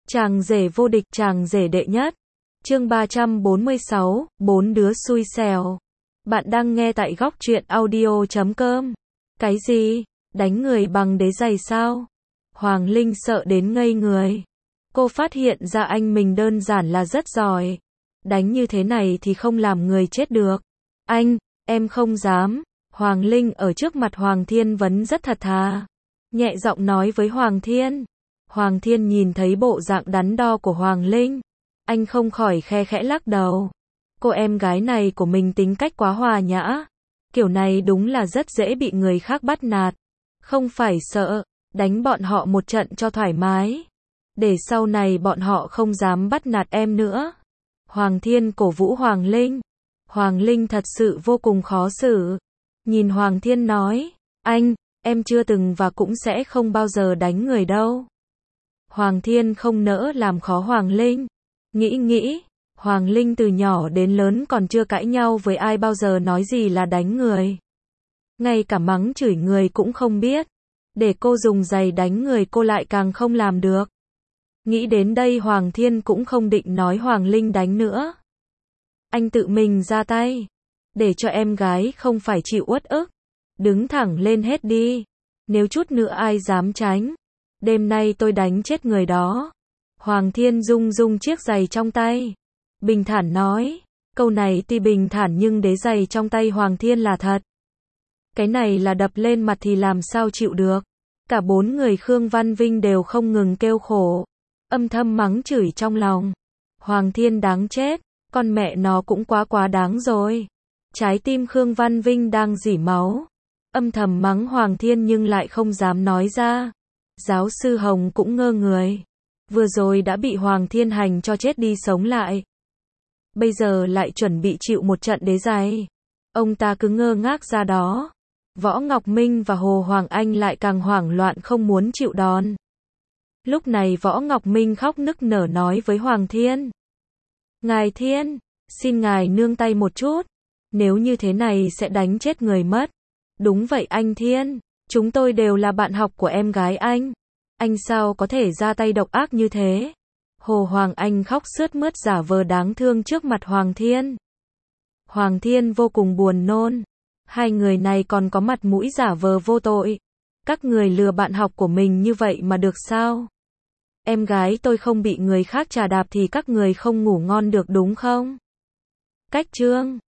Chàng rể vô địch, chàng rể đệ nhất. Chương 346, bốn đứa xui xẻo. Bạn đang nghe tại góc truyện audio.com. Cái gì? Đánh người bằng đế giày sao? Hoàng Linh sợ đến ngây người. Cô phát hiện ra anh mình đơn giản là rất giỏi. Đánh như thế này thì không làm người chết được. Anh, em không dám. Hoàng Linh ở trước mặt Hoàng Thiên Vấn rất thật thà. Nhẹ giọng nói với Hoàng Thiên. Hoàng Thiên nhìn thấy bộ dạng đắn đo của Hoàng Linh. Anh không khỏi khe khẽ lắc đầu. Cô em gái này của mình tính cách quá hòa nhã. Kiểu này đúng là rất dễ bị người khác bắt nạt. Không phải sợ, đánh bọn họ một trận cho thoải mái. Để sau này bọn họ không dám bắt nạt em nữa. Hoàng Thiên cổ vũ Hoàng Linh. Hoàng Linh thật sự vô cùng khó xử. Nhìn Hoàng Thiên nói, anh, em chưa từng và cũng sẽ không bao giờ đánh người đâu. Hoàng Thiên không nỡ làm khó Hoàng Linh. Nghĩ, Hoàng Linh từ nhỏ đến lớn còn chưa cãi nhau với ai bao giờ nói gì là đánh người. Ngay cả mắng chửi người cũng không biết. Để cô dùng giày đánh người cô lại càng không làm được. Nghĩ đến đây Hoàng Thiên cũng không định nói Hoàng Linh đánh nữa. Anh tự mình ra tay. Để cho em gái không phải chịu uất ức. Đứng thẳng lên hết đi. Nếu chút nữa ai dám tránh. Đêm nay tôi đánh chết người đó. Hoàng Thiên rung chiếc giày trong tay. Bình thản nói. Câu này tuy bình thản nhưng đế giày trong tay Hoàng Thiên là thật. Cái này là đập lên mặt thì làm sao chịu được. Cả bốn người Khương Văn Vinh đều không ngừng kêu khổ. Âm thầm mắng chửi trong lòng. Hoàng Thiên đáng chết. Con mẹ nó cũng quá đáng rồi. Trái tim Khương Văn Vinh đang rỉ máu. Âm thầm mắng Hoàng Thiên nhưng lại không dám nói ra. Giáo sư Hồng cũng ngơ người. Vừa rồi đã bị Hoàng Thiên hành cho chết đi sống lại. Bây giờ lại chuẩn bị chịu một trận đế giày. Ông ta cứ ngơ ngác ra đó. Võ Ngọc Minh và Hồ Hoàng Anh lại càng hoảng loạn không muốn chịu đòn. Lúc này Võ Ngọc Minh khóc nức nở nói với Hoàng Thiên. Ngài Thiên, xin ngài nương tay một chút. Nếu như thế này sẽ đánh chết người mất. Đúng vậy anh Thiên, chúng tôi đều là bạn học của em gái anh. Anh sao có thể ra tay độc ác như thế? Hồ Hoàng Anh khóc sướt mướt giả vờ đáng thương trước mặt Hoàng Thiên. Hoàng Thiên vô cùng buồn nôn. Hai người này còn có mặt mũi giả vờ vô tội. Các người lừa bạn học của mình như vậy mà được sao? Em gái tôi không bị người khác chà đạp thì các người không ngủ ngon được đúng không? Cách chương